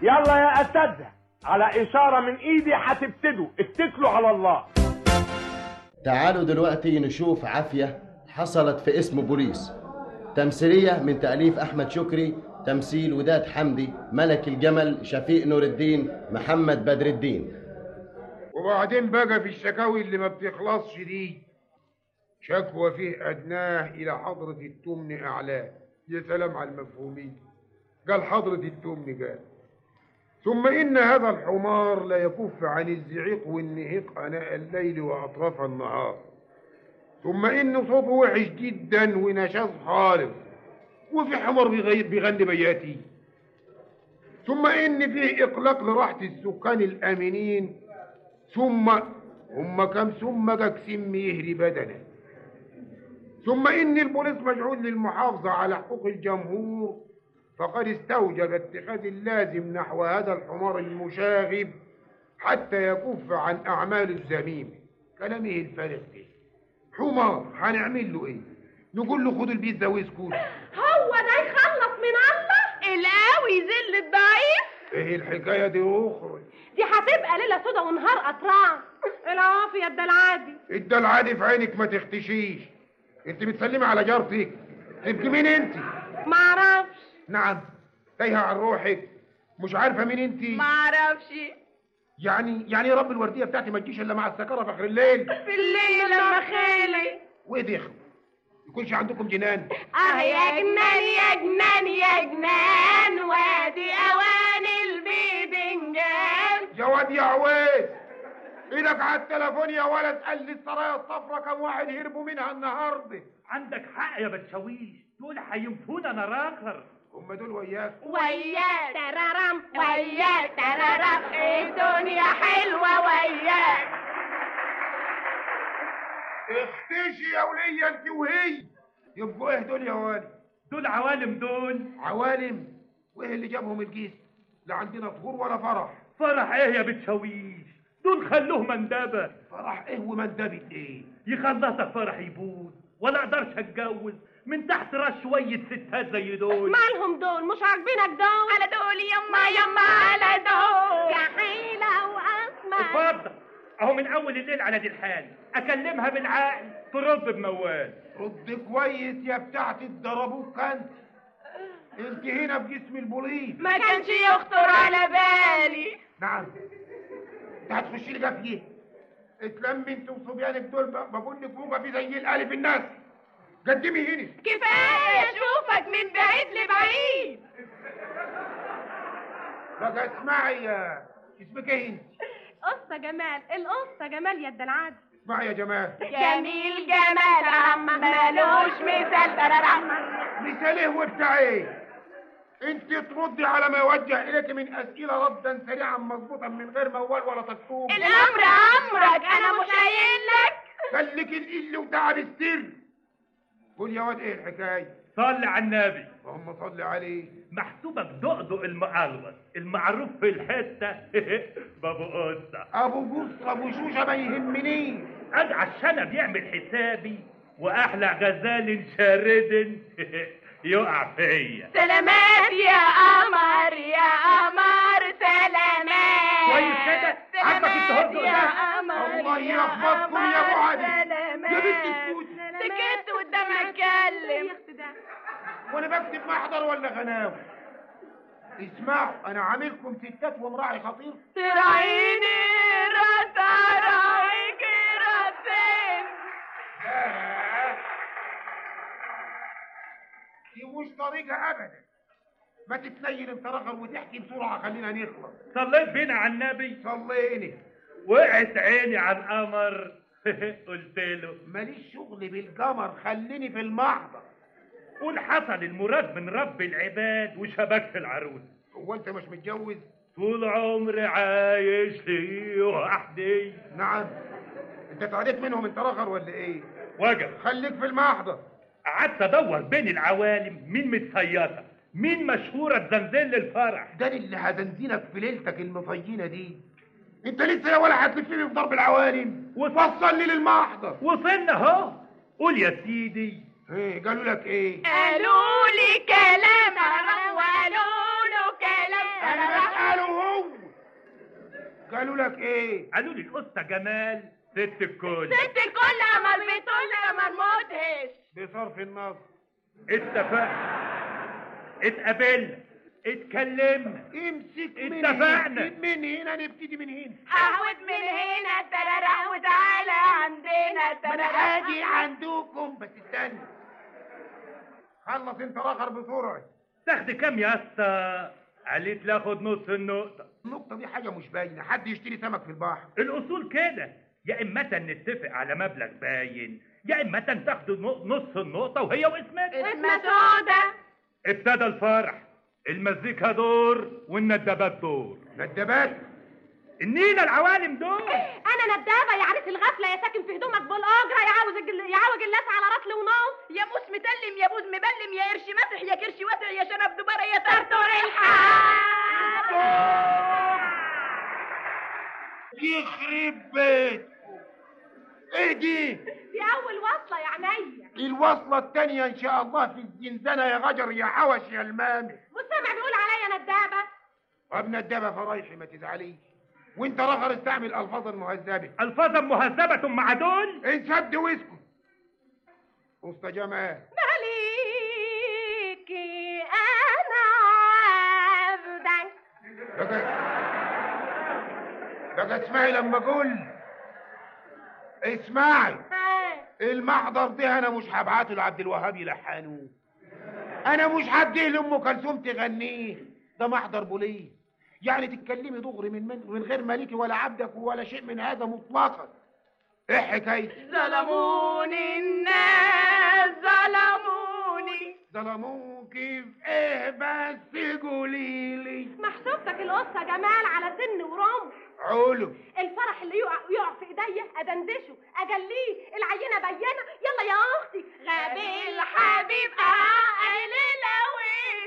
يلا يا اساتذه، على اشاره من ايدي هتبتدوا، اتكلوا على الله. تعالوا دلوقتي نشوف عافيه حصلت في اسم بوليس. تمثيليه من تاليف احمد شكري، تمثيل وداد حمدي، ملك الجمل، شفيق نور الدين، محمد بدر الدين. وبعدين بقى في الشكاوي اللي ما بتخلصش دي، شكوى فيه أدناه إلى حضرة التمن أعلاه. يا سلام على المفهومين. قال حضرة التمن قال: ثم إن هذا الحمار لا يكف عن الزعيق والنهيق آناء الليل وأطراف النهار، ثم إن صوته وحش جدا ونشاز خالص، وفي حمار بيغني بياتي، ثم إن فيه إقلاق لراحة السكان الآمنين، ثم هم كم ثم جاكسم يهري بدنه، ثم إن البوليس مجعول للمحافظة على حقوق الجمهور، فقد استوجب اتخاذ اللازم نحو هذا الحمار المشاغب حتى يكف عن أعمال الذميمة. كلامه الفارغ ده. حمار هنعمل له إيه؟ نقول له خد البيتزا واسكت؟ هو ده يخلص من الله؟ القوي يذل الضعيف؟ إيه الحكاية دي أخرى؟ دي هتبقى ليلة سودا ونهار قطران. العافية الدلعادي. الدلعادي في عينك ما تختشيش. انت بتسلمي على جارتك. تبقي مين انت؟ معرفش. نعم، تايهة عن روحك، مش عارفة مين انت؟ معرفش. يعني يا رب الوردية بتاعتي ما تجيش الا مع السكرة في اخر الليل. في الليل لما خيلي. وايه دي اخو؟ يكونش عندكم جنان؟ يا جنان يا جنان يا جنان، وادي اوان البيبنجان. يا واد يا عويس، ايدك على التليفون يا ولد. قال لي السرايا الصفرا كم واحد هربوا منها النهارده. عندك حق يا بتشاويش، دول هينفونا نراخر. هم دول وياك؟ وياك ترارم وياك ترارم، الدنيا حلوة وياك. اختشي يا ولية انت وهي. يبقوا ايه دول يا والي؟ دول عوالم دول. عوالم؟ وايه اللي جابهم الجيش؟ لا عندنا طهور ولا فرح. فرح ايه يا بتشاويش؟ دول خلوه مندبة. فرح ايه ومندبة ايه؟ يخلصك فرح يبوظ، ولا اقدرش اتجوز من تحت راس شوية ستات زي دول. مالهم دول؟ مش عاجبينك دول؟ على دول يما يما على دول يا حيلة واسمع. اتفضل اهو من اول الليل على دي الحال، اكلمها بالعقل ترد بموال. رد كويس يا بتاعتي، ضربوك انت هنا بجسم البوليس. ما كانش يخطر على بالي. نعم، انت هتخشي لي جافيه. اتلمي انت وصبيانك دول، بقول لك فوقه في زي الالف الناس. قدمي هنا. كفايه اشوفك من بعيد لبعيد. بقى اسمعي يا اسمك ايه انت؟ قصة جمال. القصة جمال يا الدلعاد. اسمعي يا جمال. جميل جمال عم مالوش مثال. ترارم. مثال ايه وبتاع ايه؟ انت تردي على ما يوجه اليك من اسئله ردا سريعا مضبوطا من غير موال ولا تكتوب. الامر امرك، انا مش قايل لك. خليك القل وتعب السر. قول يا واد ايه الحكايه؟ صلي على النبي. اللهم صل عليه. محسوبك دقدق المقلوص المعروف في الحته بابو قصه. ابو قصه ابو شوشه ما يهمنيش. ادعى الشنب يعمل حسابي، واحلى غزال شارد يقع فيا. سلامات يا قمر يا قمر، سلامات. كويس كده؟ عاجبك التهجد ده؟ يا قمر الله يحفظكم يا ابو علي. يا بنت السود، سكت قدام اتكلم. وانا بكتب محضر ولا غناوي؟ اسمعوا، انا عاملكم ستات ومراعي خطير. تراعيني رد راعيك راسين. دي مش طريقة ابدا. ما تتنيل انت رخر وتحكي بسرعة، خلينا نخلص. صليت بينا على النبي. صليني. وقعت عيني على القمر قلت له ماليش شغل بالقمر، خليني في المحضر. قول حصل المراد من رب العباد وشبكت العروس. هو انت مش متجوز؟ طول عمري عايش لوحدي. نعم. انت اتعديت منهم انت رخر ولا ايه؟ وجب. خليك في المحضر. قعدت ادور بين العوالم مين متصيطه، مين مشهوره بزنزل الفرح. ده اللي هزنزينك في ليلتك المطينه دي. انت لسه يا ولا هتلفني في ضرب العوالم. وصلني للمحضر. وصلنا اهو. قول يا سيدي. ايه قالوا لك ايه؟ قالوا لي كلام وقالوا له كلام. انا بسأله قالوا لك ايه؟ قالوا لي القصه جمال ست الكل. ست الكل امر بتقول امر مدهش. بصرف النظر اتفقنا، اتقابلنا، اتكلمنا، امسك اتفقنا. من هنا نبتدي من هنا. اهود من هنا ترارا وتعالى عندنا ترارا. هاجي عندكم بس استنى. خلص انت الاخر بسرعه. تاخد كام يا اسطى؟ قالت لي اخد نص النقطه. النقطه دي حاجه مش باينه، حد يشتري سمك في البحر. الاصول كده، يا اما نتفق على مبلغ باين، يا اما تاخدوا نص النقطه وهي واسمك. اسمها سودا. ابتدى الفرح، المزيكا دور والندبات دور. ندبات؟ النيله العوالم دول. انا ندابه يا عريس الغفله، يا ساكن في هدومك بالاجره، يعوج اللاس على رطل ونص، يا موس متلم يا بوز مبلم يا قرش مسح يا كرش واسع يا شنب دبره يا ترتر الحال. يخرب بيت. ايه دي؟ دي اول وصله يا عينيا. الوصله الثانيه ان شاء الله في الزنزانه يا غجر يا حوش يا المامي. والسامع بيقول عليا ندابه. طب ندبه فرايحي ما تزعليش. وانت رخر استعمل الفاظا مهذبه. الفاظا مهذبه مع دول. انسد واسكت. اسطى جمال. ماليكي انا عبدك. بقى اسمعي لما اقول. اسمعي. المحضر ده انا مش هبعته لعبد الوهاب يلحنوه. انا مش هديه لام كلثوم تغنيه. ده محضر بوليس. يعني تتكلمي دغري من غير مالكي ولا عبدك ولا شيء من هذا مطلقا. ايه حكايتي؟ ظلموني الناس ظلموني. ظلموكي في ايه بس قوليلي؟ محسوبتك القصه جمال على سن ورمح. علو. الفرح اللي يقع في ايديا ادندشه اجليه، العينه بينه. يلا يا اختي. غبي الحبيب عقل لو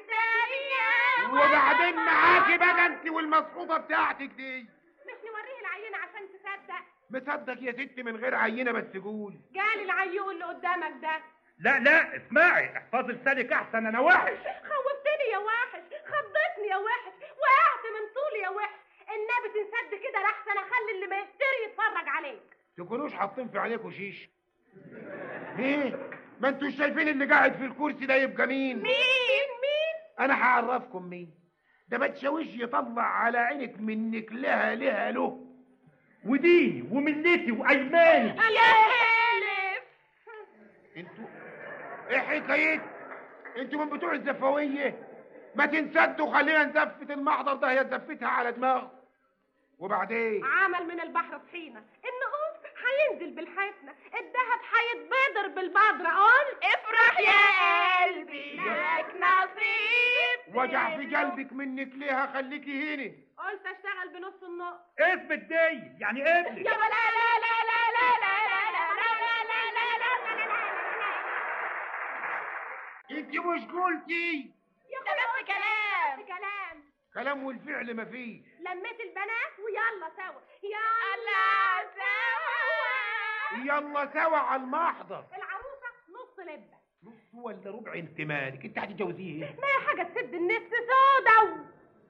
وبعدين معاكي بقى انت والمصحوبه بتاعتك دي. مش نوريه العينه عشان تصدق؟ مصدق يا ستي من غير عينه بس قولي. جالي العيوق اللي قدامك ده. لا اسمعي، احفظي لسانك احسن، انا وحش. خوفتني يا وحش، خضتني يا وحش، وقعت من طولي يا وحش. النبي تنسد كده لحسن اخلي اللي ما يشتري يتفرج عليك. تكونوش حاطين في عليكوا شيش. ايه؟ ما انتوش شايفين اللي قاعد في الكرسي ده يبقى مين؟ مين؟ انا هعرفكم مين. ده ما تشاويش يطلع على عينك منك لها له. ودي وملتي وايماني. يا هلف. انتوا ايه حكايتكم؟ انتوا من بتوع الزفويه. ما تنسدوا خلينا نزفت المحضر ده، هي زفتها على دماغه. وبعدين عمل من البحر طحينه، النقوص هينزل بالحسنه، الذهب هيتبادر بالبدر. قول افرح يا قلبي لك نصيب. وجع في قلبك منك ليها، خليكي هنا. قلت اشتغل بنص النقط. اثبت دي يعني قبلي. يا لا لا لا لا لا لا لا لا لا لا لا. انت مش قلتي؟ ده بس كلام. كلام والفعل ما فيه. لميت البنات ويلا سوا. يلا سوا. يلا سوا على المحضر. العروسه نص لبه. نص ولا ربع انت مالك؟ انت هتتجوزيه ايه؟ ما هي حاجه تسد النفس سودا.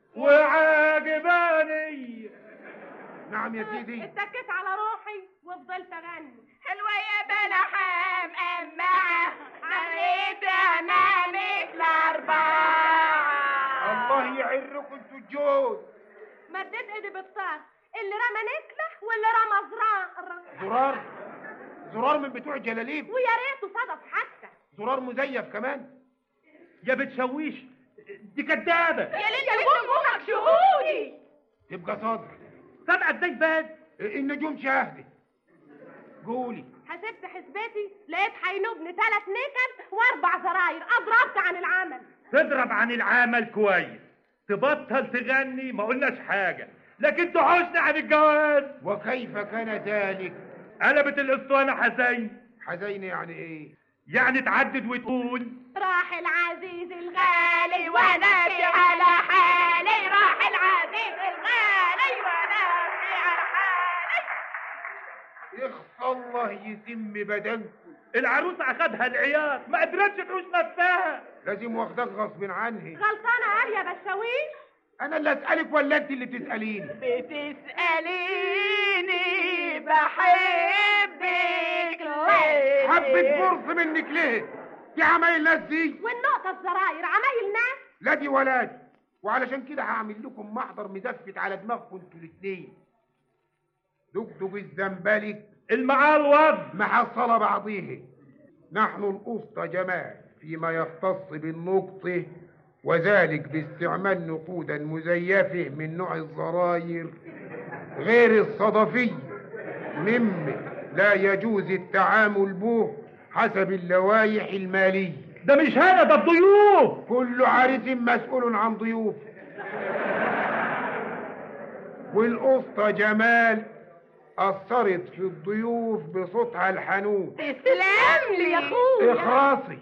وعاجباني. نعم يا سيدي. اتكيت على روحي وفضلت اغني. حلوه يا بلحام أمعة عريت امامك الاربعه. الله يعركم انتوا الجوز. مديت ايدي بالطار، اللي رمى نكله واللي رمى زرار. زرار من بتوع جلاليب. ويا ريته صدف حتى. زرار مزيف كمان. يا بتشويش، دي كدابه. يا ليل امك شهودي. تبقى صدق. صدقه ازاي بس؟ النجوم شاهده. قولي. حسبت حسبتي لقيت هينوبني 3 نكل و4 زراير. اضربت عن العمل. تضرب عن العمل كويس، تبطل تغني ما قلناش حاجه، لكن تحوشنا عن الجواز. وكيف كان ذلك؟ قلبت الاسطوانه حزين. حزين يعني ايه؟ يعني تعدد وتقول راح العزيز الغالي وانا في على حالي. راح العزيز الغالي وانا في على حالي. يخص الله يتم بدنكم. العروسه اخدها العياط، ما قدرتش تحوش نفسها. لازم واخدك غصب عنها. غلطانه عاليه بشاويش. انا اللي اسالك ولا انت اللي تساليني؟ بتسأليني بحبك ليه؟ حبة فرص منك ليه؟ دي عمايل ناس دي؟ والنقطة الزراير عمايل ناس. لا دي ولا دي، وعلشان كده هعمل لكم محضر مدفت على دماغكم انتوا الاثنين. دقدق الزنبلك المعلوض محصلة بعضيه. نحن الأسطى جمال فيما يختص بالنقط، وذلك باستعمال نقودا مزيفة من نوع الزراير غير الصدفي، مما لا يجوز التعامل به حسب اللوائح المالية. ده مش هذا، ده الضيوف. كل عارف مسؤول عن ضيوفه. والأسطى جمال أثرت في الضيوف بصوتها الحنون. تسلم لي يا اخويا. إخراصي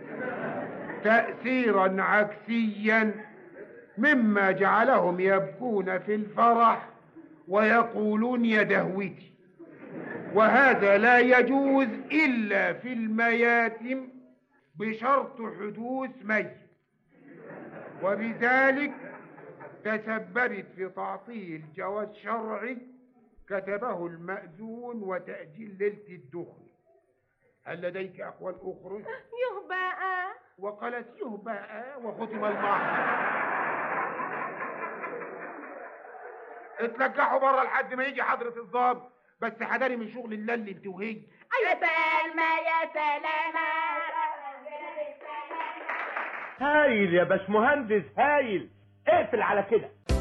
تأثيرا عكسيا، مما جعلهم يبكون في الفرح ويقولون يا دهوتي، وهذا لا يجوز إلا في المياتم بشرط حدوث ميت، وبذلك تسببت في تعطيل جواز شرعي كتبه المأذون وتأجيل ليلة الدخل. هل لديك أقوال أخرى؟ يهبقى. وقالت يهبقى وختم المحضر. اتلقحوا بره لحد ما يجي حضرة الضابط، بس حذري من شغل اللي انت وهي. يا سلامة يا سلامة. هايل يا باشمهندس هايل، اقفل على كده.